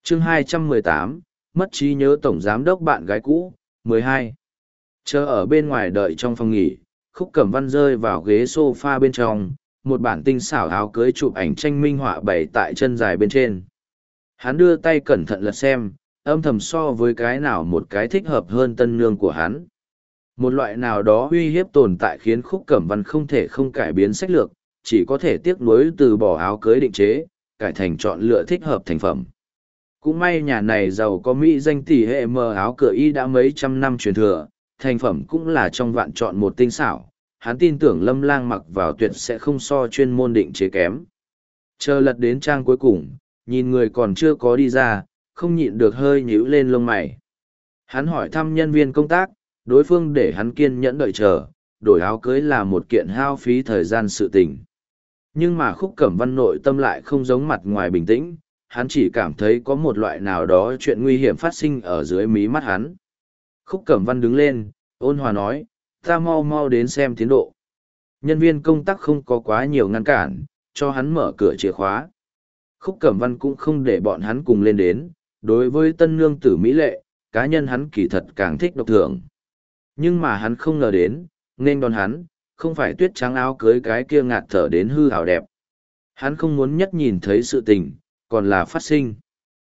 Chương 218, mất trí nhớ tổng giám đốc bạn gái cũ, 12. Chờ ở bên ngoài đợi trong phòng nghỉ, Khúc Cẩm Văn rơi vào ghế sofa bên trong, một bản tinh xảo áo cưới chụp ảnh tranh minh họa bày tại chân dài bên trên. Hắn đưa tay cẩn thận lật xem, âm thầm so với cái nào một cái thích hợp hơn tân nương của hắn. Một loại nào đó uy hiếp tồn tại khiến Khúc Cẩm Văn không thể không cải biến sách lược, chỉ có thể tiếc nuối từ bỏ áo cưới định chế, cải thành chọn lựa thích hợp thành phẩm. Cũng may nhà này giàu có mỹ danh tỷ hệ mờ áo cửa y đã mấy trăm năm truyền thừa, thành phẩm cũng là trong vạn chọn một tinh xảo, hắn tin tưởng Lâm Lang mặc vào tuyệt sẽ không so chuyên môn định chế kém. Chờ lật đến trang cuối cùng, nhìn người còn chưa có đi ra, không nhịn được hơi nhíu lên lông mày. Hắn hỏi thăm nhân viên công tác, đối phương để hắn kiên nhẫn đợi chờ, đổi áo cưới là một kiện hao phí thời gian sự tình. Nhưng mà Khúc Cẩm Văn nội tâm lại không giống mặt ngoài bình tĩnh, hắn chỉ cảm thấy có một loại nào đó chuyện nguy hiểm phát sinh ở dưới mí mắt hắn. Khúc Cẩm Văn đứng lên, ôn hòa nói, ta mau mau đến xem tiến độ. Nhân viên công tác không có quá nhiều ngăn cản, cho hắn mở cửa chìa khóa. Khúc Cẩm Văn cũng không để bọn hắn cùng lên đến, đối với tân nương tử mỹ lệ, cá nhân hắn kỳ thật càng thích độc thưởng. Nhưng mà hắn không ngờ đến, nên đón hắn, không phải tuyết trắng áo cưới cái kia ngạt thở đến hư hào đẹp. Hắn không muốn nhất nhìn thấy sự tình, còn là phát sinh.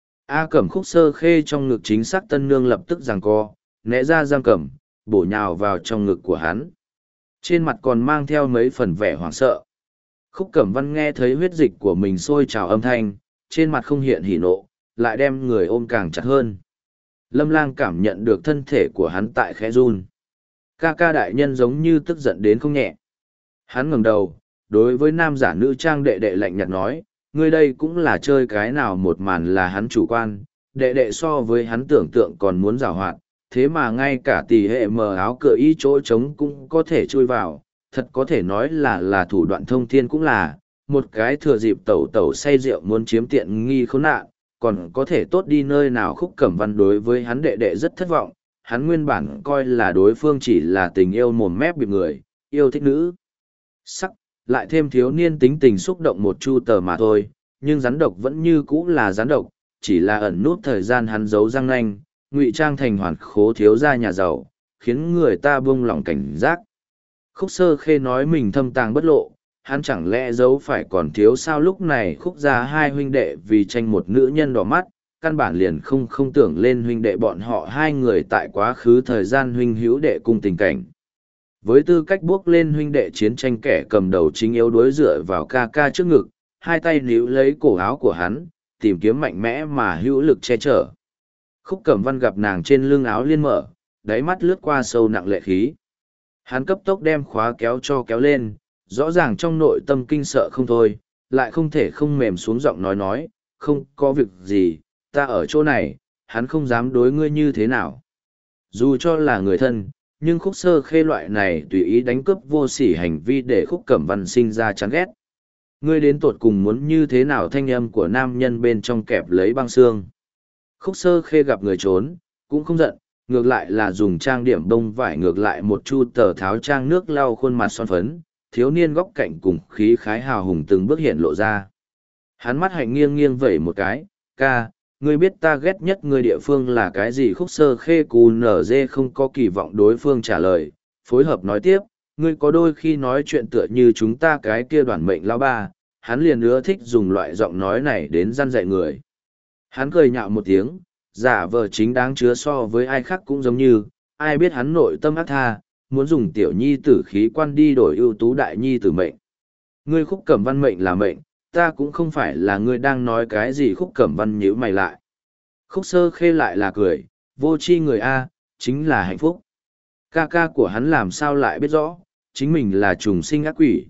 A Cẩm Khúc Sơ Khê trong ngực chính xác tân nương lập tức giằng co, né ra giam cẩm, bổ nhào vào trong ngực của hắn. Trên mặt còn mang theo mấy phần vẻ hoảng sợ. Khúc Cẩm Văn nghe thấy huyết dịch của mình sôi trào âm thanh, trên mặt không hiện hỉ nộ, lại đem người ôm càng chặt hơn. Lâm Lang cảm nhận được thân thể của hắn tại khẽ run. Ca ca đại nhân giống như tức giận đến không nhẹ. Hắn ngẩng đầu, đối với nam giả nữ trang đệ đệ lạnh nhạt nói, ngươi đây cũng là chơi cái nào một màn là hắn chủ quan, đệ đệ so với hắn tưởng tượng còn muốn giảo hoạt, thế mà ngay cả tỷ hệ mờ áo cửa y chỗ trống cũng có thể chui vào, thật có thể nói là thủ đoạn thông thiên cũng là, một cái thừa dịp tẩu tẩu say rượu muốn chiếm tiện nghi khốn nạn, còn có thể tốt đi nơi nào. Khúc Cẩm Văn đối với hắn đệ đệ rất thất vọng, hắn nguyên bản coi là đối phương chỉ là tình yêu mồm mép bịp người, yêu thích nữ sắc, lại thêm thiếu niên tính tình xúc động một chu tờ mà thôi, nhưng rắn độc vẫn như cũ là rắn độc, chỉ là ẩn nút thời gian hắn giấu răng nanh, ngụy trang thành hoàn khố thiếu gia nhà giàu, khiến người ta buông lỏng cảnh giác. Khúc Sơ Khê nói mình thâm tàng bất lộ, hắn chẳng lẽ giấu phải còn thiếu sao? Lúc này Khúc gia hai huynh đệ vì tranh một nữ nhân đỏ mắt, căn bản liền không tưởng lên huynh đệ bọn họ hai người tại quá khứ thời gian huynh hữu đệ cùng tình cảnh. Với tư cách bước lên huynh đệ chiến tranh, kẻ cầm đầu chính yếu đối dựa vào ca ca trước ngực, hai tay níu lấy cổ áo của hắn, tìm kiếm mạnh mẽ mà hữu lực che chở. Khúc Cẩm Văn gặp nàng trên lưng áo liên mở, đáy mắt lướt qua sâu nặng lệ khí. Hắn cấp tốc đem khóa kéo kéo lên, rõ ràng trong nội tâm kinh sợ không thôi, lại không thể không mềm xuống giọng nói, không có việc gì, ta ở chỗ này, hắn không dám đối ngươi như thế nào. Dù cho là người thân, nhưng Khúc Sơ Khê loại này tùy ý đánh cướp vô sỉ hành vi để Khúc Cẩm Văn sinh ra chán ghét. Ngươi đến tột cùng muốn như thế nào? Thanh âm của nam nhân bên trong kẹp lấy băng xương. Khúc Sơ Khê gặp người trốn, cũng không giận, ngược lại là dùng trang điểm bông vải ngược lại một chu tờ tháo trang nước lau khuôn mặt son phấn, thiếu niên góc cạnh cùng khí khái hào hùng từng bước hiện lộ ra. Hắn mắt hạnh nghiêng nghiêng vẩy một cái, ca, ngươi biết ta ghét nhất ngươi địa phương là cái gì? Khúc Sơ Khê cù nở dê không có kỳ vọng đối phương trả lời, phối hợp nói tiếp, ngươi có đôi khi nói chuyện tựa như chúng ta cái kia đoàn mệnh lao ba, hắn liền ưa thích dùng loại giọng nói này đến răn dạy người. Hắn cười nhạo một tiếng, giả vờ chính đáng chứa so với ai khác cũng giống như, ai biết hắn nội tâm ác tha, muốn dùng tiểu nhi tử khí quan đi đổi ưu tú đại nhi tử mệnh. Ngươi Khúc Cẩm Văn mệnh là mệnh, ta cũng không phải là ngươi đang nói cái gì. Khúc Cẩm Văn nhíu mày lại. Khúc Sơ Khê lại là cười, vô tri người A, chính là hạnh phúc. Ca ca của hắn làm sao lại biết rõ, chính mình là trùng sinh ác quỷ.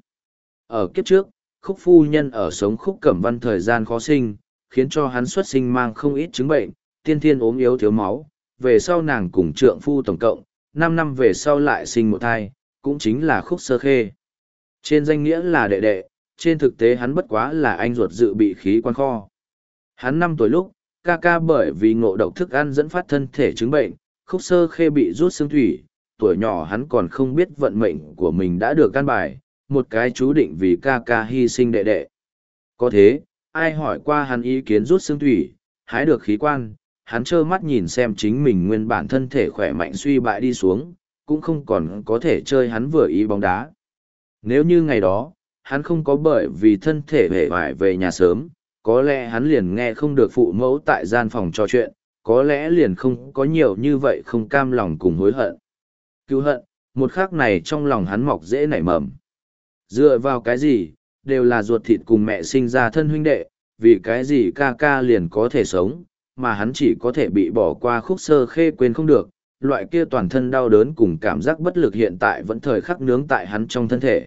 Ở kiếp trước, Khúc phu nhân ở sống Khúc Cẩm Văn thời gian khó sinh, khiến cho hắn xuất sinh mang không ít chứng bệnh, tiên thiên ốm yếu thiếu máu, về sau nàng cùng trượng phu tổng cộng, 5 năm về sau lại sinh một thai, cũng chính là Khúc Sơ Khê. Trên danh nghĩa là đệ đệ, trên thực tế hắn bất quá là anh ruột dự bị khí quan kho. Hắn 5 tuổi lúc, ca ca bởi vì ngộ độc thức ăn dẫn phát thân thể chứng bệnh, Khúc Sơ Khê bị rút xương thủy, tuổi nhỏ hắn còn không biết vận mệnh của mình đã được căn bài, một cái chú định vì ca ca hy sinh đệ đệ. Có thế, ai hỏi qua hắn ý kiến rút xương thủy, hái được khí quan, hắn trơ mắt nhìn xem chính mình nguyên bản thân thể khỏe mạnh suy bại đi xuống, cũng không còn có thể chơi hắn vừa ý bóng đá. Nếu như ngày đó, hắn không có bởi vì thân thể hề hoài về nhà sớm, có lẽ hắn liền nghe không được phụ mẫu tại gian phòng trò chuyện, có lẽ liền không có nhiều như vậy không cam lòng cùng hối hận. Cứu hận, một khắc này trong lòng hắn mọc dễ nảy mầm. Dựa vào cái gì, đều là ruột thịt cùng mẹ sinh ra thân huynh đệ, vì cái gì ca ca liền có thể sống, mà hắn chỉ có thể bị bỏ qua Khúc Sơ Khê quên không được, loại kia toàn thân đau đớn cùng cảm giác bất lực hiện tại vẫn thời khắc nướng tại hắn trong thân thể.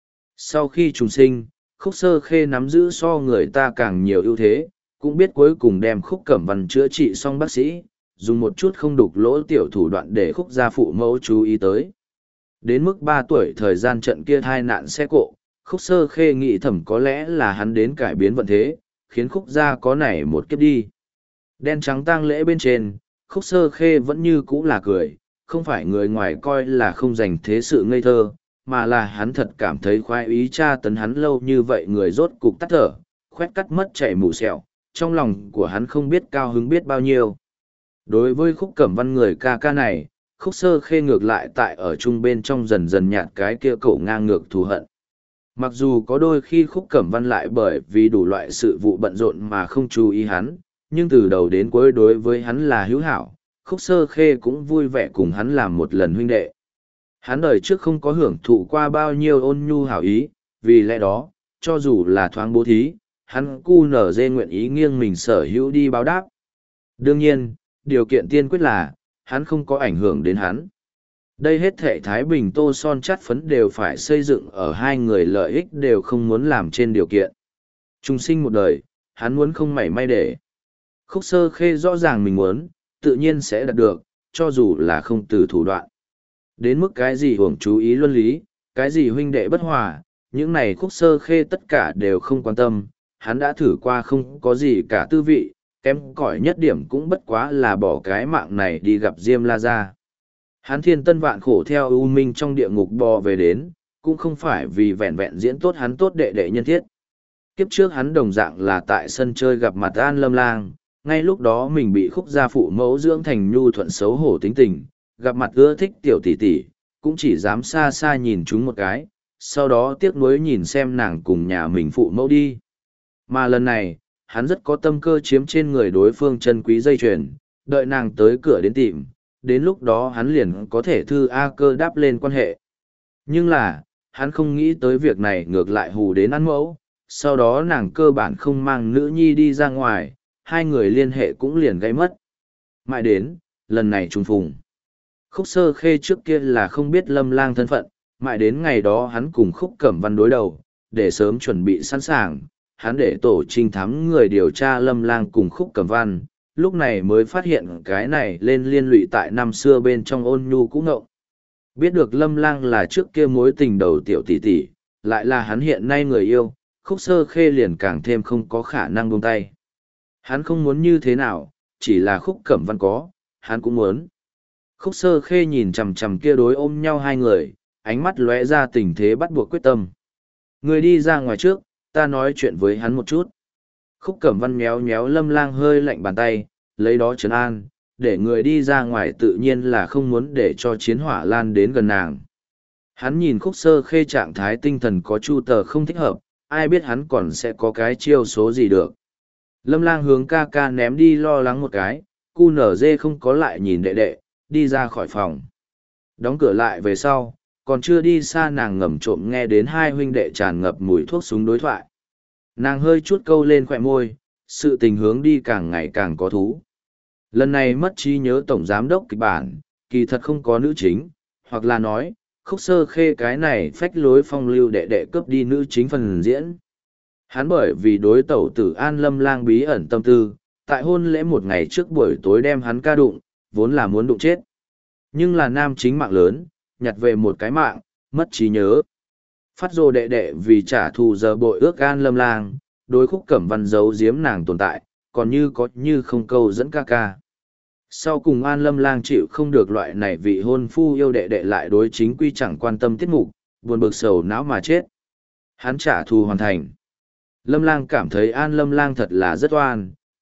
Sau khi trùng sinh, Khúc Sơ Khê nắm giữ so người ta càng nhiều ưu thế, cũng biết cuối cùng đem Khúc Cẩm Văn chữa trị xong bác sĩ, dùng một chút không đục lỗ tiểu thủ đoạn để Khúc gia phụ mẫu chú ý tới. Đến mức 3 tuổi thời gian trận kia thai nạn xe cộ, Khúc Sơ Khê nghĩ thầm có lẽ là hắn đến cải biến vận thế, khiến Khúc gia có nảy một kiếp đi. Đen trắng tang lễ bên trên, Khúc Sơ Khê vẫn như cũ là cười, không phải người ngoài coi là không dành thế sự ngây thơ, mà là hắn thật cảm thấy khoái ý tra tấn hắn lâu như vậy người rốt cục tắt thở, khoét cắt mất chảy mù sẹo, trong lòng của hắn không biết cao hứng biết bao nhiêu. Đối với Khúc Cẩm Văn người ca ca này, Khúc Sơ Khê ngược lại tại ở chung bên trong dần dần nhạt cái kia cổ ngang ngược thù hận. Mặc dù có đôi khi Khúc Cẩm Văn lại bởi vì đủ loại sự vụ bận rộn mà không chú ý hắn, nhưng từ đầu đến cuối đối với hắn là hữu hảo, Khúc Sơ Khê cũng vui vẻ cùng hắn làm một lần huynh đệ. Hắn đời trước không có hưởng thụ qua bao nhiêu ôn nhu hảo ý, vì lẽ đó, cho dù là thoáng bố thí, hắn cu nở dê nguyện ý nghiêng mình sở hữu đi báo đáp. Đương nhiên, điều kiện tiên quyết là, hắn không có ảnh hưởng đến hắn. Đây hết thệ Thái Bình Tô Son chắt phấn đều phải xây dựng ở hai người lợi ích đều không muốn làm trên điều kiện. Trung sinh một đời, hắn muốn không mảy may để. Khúc Sơ Khê rõ ràng mình muốn, tự nhiên sẽ đạt được, cho dù là không từ thủ đoạn. Đến mức cái gì hưởng chú ý luân lý, cái gì huynh đệ bất hòa, những này Khúc Sơ Khê tất cả đều không quan tâm, hắn đã thử qua không có gì cả tư vị, kém cỏi nhất điểm cũng bất quá là bỏ cái mạng này đi gặp Diêm La Gia. Hắn thiên tân vạn khổ theo ưu minh trong địa ngục bò về đến, cũng không phải vì vẹn vẹn diễn tốt hắn tốt đệ đệ nhân thiết. Kiếp trước hắn đồng dạng là tại sân chơi gặp mặt An Lâm Lang, ngay lúc đó mình bị Khúc gia phụ mẫu dưỡng thành nhu thuận xấu hổ tính tình, gặp mặt ưa thích tiểu tỷ tỷ, cũng chỉ dám xa xa nhìn chúng một cái, sau đó tiếc nuối nhìn xem nàng cùng nhà mình phụ mẫu đi. Mà lần này, hắn rất có tâm cơ chiếm trên người đối phương chân quý dây chuyền, đợi nàng tới cửa đến tìm, đến lúc đó hắn liền có thể thư A Cơ đáp lên quan hệ. Nhưng là, hắn không nghĩ tới việc này ngược lại hù đến ăn mẫu, sau đó nàng cơ bản không mang nữ nhi đi ra ngoài, hai người liên hệ cũng liền gây mất. Mãi đến, lần này trùng phùng. Khúc Sơ Khê trước kia là không biết Lâm Lang thân phận, mãi đến ngày đó hắn cùng Khúc Cẩm Văn đối đầu, để sớm chuẩn bị sẵn sàng, hắn để tổ trinh thám người điều tra Lâm Lang cùng Khúc Cẩm Văn, lúc này mới phát hiện cái này lên liên lụy tại năm xưa bên trong ôn nhu cũ ngộng. Biết được Lâm Lang là trước kia mối tình đầu tiểu tỷ tỷ, lại là hắn hiện nay người yêu, Khúc Sơ Khê liền càng thêm không có khả năng buông tay. Hắn không muốn như thế nào, chỉ là Khúc Cẩm Văn có, hắn cũng muốn. Khúc Sơ Khê nhìn chằm chằm kia đối ôm nhau hai người, ánh mắt lóe ra tình thế bắt buộc quyết tâm. Người đi ra ngoài trước, ta nói chuyện với hắn một chút. Khúc Cẩm Văn méo méo Lâm Lang hơi lạnh bàn tay, lấy đó trấn an, để người đi ra ngoài tự nhiên là không muốn để cho chiến hỏa lan đến gần nàng. Hắn nhìn Khúc Sơ Khê trạng thái tinh thần có chu tờ không thích hợp, ai biết hắn còn sẽ có cái chiêu số gì được. Lâm Lang hướng ca ca ném đi lo lắng một cái, cu nở dê không có lại nhìn đệ đệ, đi ra khỏi phòng. Đóng cửa lại về sau, còn chưa đi xa nàng ngầm trộm nghe đến hai huynh đệ tràn ngập mùi thuốc súng đối thoại. Nàng hơi chút câu lên khỏe môi, sự tình hướng đi càng ngày càng có thú. Lần này mất trí nhớ tổng giám đốc kịch bản, kỳ thật không có nữ chính, hoặc là nói, Khúc Sơ Khê cái này phách lối phong lưu đệ đệ cướp đi nữ chính phần diễn. Hắn bởi vì đối tẩu tử An Lâm Lang bí ẩn tâm tư, tại hôn lễ một ngày trước buổi tối đem hắn ca đụng, vốn là muốn đụng chết. Nhưng là nam chính mạng lớn, nhặt về một cái mạng, mất trí nhớ. Phát rồ đệ đệ vì trả thù giờ bội ước An Lâm Lang, đối Khúc Cẩm Văn giấu giếm nàng tồn tại, còn như có như không câu dẫn ca ca. Sau cùng An Lâm Lang chịu không được loại này vị hôn phu yêu đệ đệ lại đối chính quy chẳng quan tâm tiết mục, buồn bực sầu não mà chết. Hắn trả thù hoàn thành. Lâm Lang cảm thấy An Lâm Lang thật là rất oan,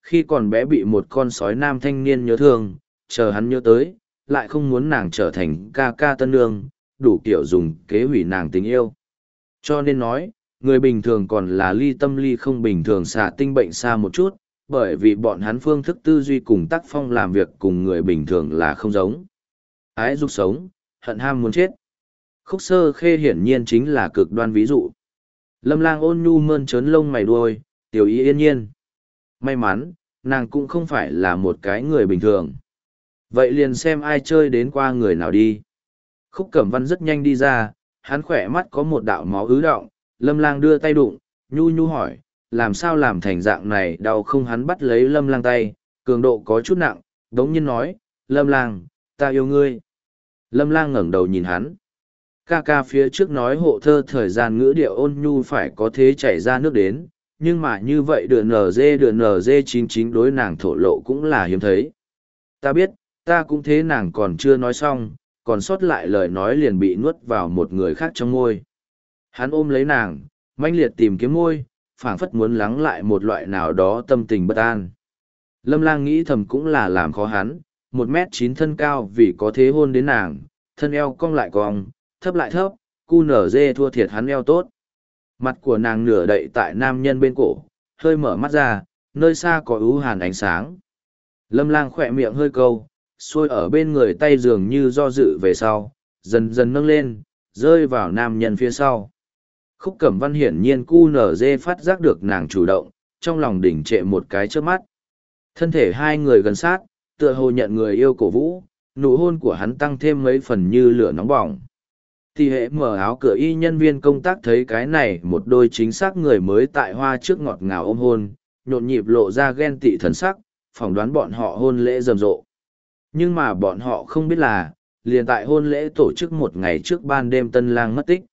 khi còn bé bị một con sói nam thanh niên nhớ thương, chờ hắn nhớ tới, lại không muốn nàng trở thành ca ca tân nương, đủ kiểu dùng kế hủy nàng tình yêu. Cho nên nói, người bình thường còn là ly tâm ly không bình thường xả tinh bệnh xa một chút, bởi vì bọn hắn phương thức tư duy cùng tác phong làm việc cùng người bình thường là không giống. Ái dục sống, hận ham muốn chết. Khúc Sơ Khê hiển nhiên chính là cực đoan ví dụ. Lâm Lang ôn nhu mơn trớn lông mày đuôi, tiểu ý yên nhiên. May mắn, nàng cũng không phải là một cái người bình thường. Vậy liền xem ai chơi đến qua người nào đi. Khúc Cẩm Văn rất nhanh đi ra, hắn khỏe mắt có một đạo máu ứ đọng, Lâm Lang đưa tay đụng, nhu nhu hỏi, làm sao làm thành dạng này đau không. Hắn bắt lấy Lâm Lang tay, cường độ có chút nặng, đống nhiên nói, Lâm Lang, ta yêu ngươi. Lâm Lang ngẩng đầu nhìn hắn. Ca ca phía trước nói hộ thơ thời gian ngữ điệu ôn nhu phải có thế chảy ra nước đến, nhưng mà như vậy đường NG 99 đối nàng thổ lộ cũng là hiếm thấy. Ta biết, ta cũng thế. Nàng còn chưa nói xong, còn sót lại lời nói liền bị nuốt vào một người khác trong môi. Hắn ôm lấy nàng, manh liệt tìm kiếm môi, phảng phất muốn lắng lại một loại nào đó tâm tình bất an. Lâm Lang nghĩ thầm cũng là làm khó hắn, 1m9 thân cao vì có thế hôn đến nàng, thân eo cong lại cong, thấp lại thấp, cu nở dê thua thiệt hắn eo tốt. Mặt của nàng nửa đậy tại nam nhân bên cổ, hơi mở mắt ra, nơi xa có ưu hàn ánh sáng. Lâm Lang khỏe miệng hơi câu, xuôi ở bên người tay dường như do dự về sau, dần dần nâng lên, rơi vào nam nhân phía sau. Khúc Cẩm Văn hiển nhiên cu nở dê phát giác được nàng chủ động, trong lòng đỉnh trệ một cái trước mắt. Thân thể hai người gần sát, tựa hồ nhận người yêu cổ vũ, nụ hôn của hắn tăng thêm mấy phần như lửa nóng bỏng. Thì hệ mở áo cửa y nhân viên công tác thấy cái này một đôi chính xác người mới tại hoa trước ngọt ngào ôm hôn, nhộn nhịp lộ ra ghen tị thần sắc, phỏng đoán bọn họ hôn lễ rầm rộ. Nhưng mà bọn họ không biết là, liền tại hôn lễ tổ chức một ngày trước ban đêm tân lang mất tích.